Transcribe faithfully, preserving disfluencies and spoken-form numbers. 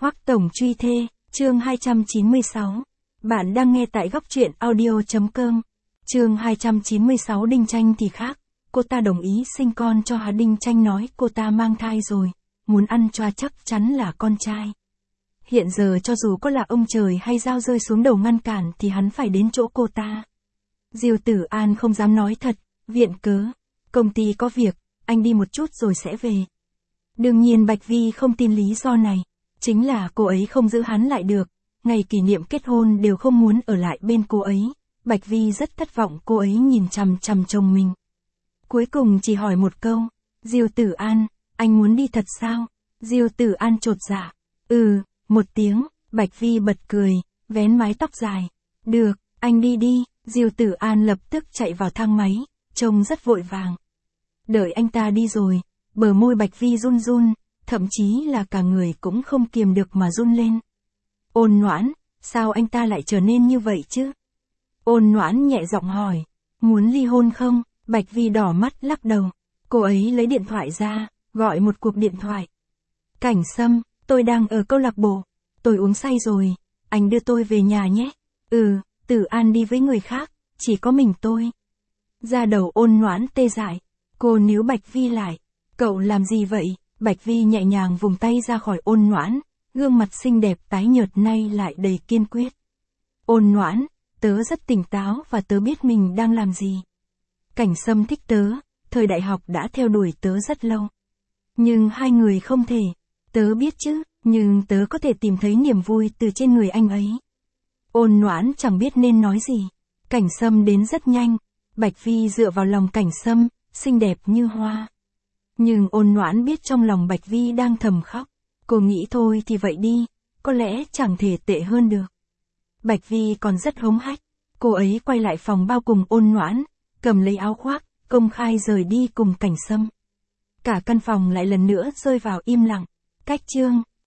Hoắc Tổng truy thê, chương hai trăm chín mươi sáu. Bạn đang nghe tại góc truyện audio.com. Chương hai trăm chín mươi sáu. Đinh Tranh thì khác. Cô ta đồng ý sinh con cho hắn. Đinh Tranh nói cô ta mang thai rồi, muốn ăn choa chắc chắn là con trai. Hiện giờ cho dù có là ông trời hay dao rơi xuống đầu ngăn cản thì hắn phải đến chỗ cô ta. Diêu Tử An không dám nói thật, viện cớ. Công ty có việc, anh đi một chút rồi sẽ về. Đương nhiên Bạch Vi không tin lý do này. Chính là cô ấy không giữ hắn lại được. Ngày kỷ niệm kết hôn đều không muốn ở lại bên cô ấy. Bạch Vi rất thất vọng cô ấy nhìn chằm chằm chồng mình. Cuối cùng chỉ hỏi một câu. Diêu Tử An, anh muốn đi thật sao? Diêu Tử An chột dạ. Ừ, một tiếng, Bạch Vi bật cười, vén mái tóc dài. Được, anh đi đi. Diêu Tử An lập tức chạy vào thang máy, trông rất vội vàng. Đợi anh ta đi rồi, bờ môi Bạch Vi run run, thậm chí là cả người cũng không kiềm được mà run lên. Ôn Noãn, sao anh ta lại trở nên như vậy chứ? Ôn Noãn nhẹ giọng hỏi, muốn ly hôn không? Bạch Vi đỏ mắt lắc đầu. Cô ấy lấy điện thoại ra, gọi một cuộc điện thoại. Cảnh Sâm, tôi đang ở câu lạc bộ. Tôi uống say rồi, anh đưa tôi về nhà nhé. Ừ, Tử An đi với người khác, chỉ có mình tôi. Da đầu Ôn Noãn tê dại. Cô níu Bạch Vi lại. Cậu làm gì vậy? Bạch Vi nhẹ nhàng vùng tay ra khỏi Ôn Noãn, gương mặt xinh đẹp tái nhợt nay lại đầy kiên quyết. Ôn Noãn, tớ rất tỉnh táo và tớ biết mình đang làm gì. Cảnh Sâm thích tớ, thời đại học đã theo đuổi tớ rất lâu. Nhưng hai người không thể. Tớ biết chứ, nhưng tớ có thể tìm thấy niềm vui từ trên người anh ấy. Ôn Noãn chẳng biết nên nói gì. Cảnh Sâm đến rất nhanh. Bạch Vi dựa vào lòng Cảnh Sâm, xinh đẹp như hoa. Nhưng Ôn Noãn biết trong lòng Bạch Vi đang thầm khóc. Cô nghĩ thôi thì vậy đi, có lẽ chẳng thể tệ hơn được. Bạch Vi còn rất hống hách. Cô ấy quay lại phòng bao cùng Ôn Noãn, cầm lấy áo khoác, công khai rời đi cùng Cảnh Sâm. Cả căn phòng lại lần nữa rơi vào im lặng. Cách chương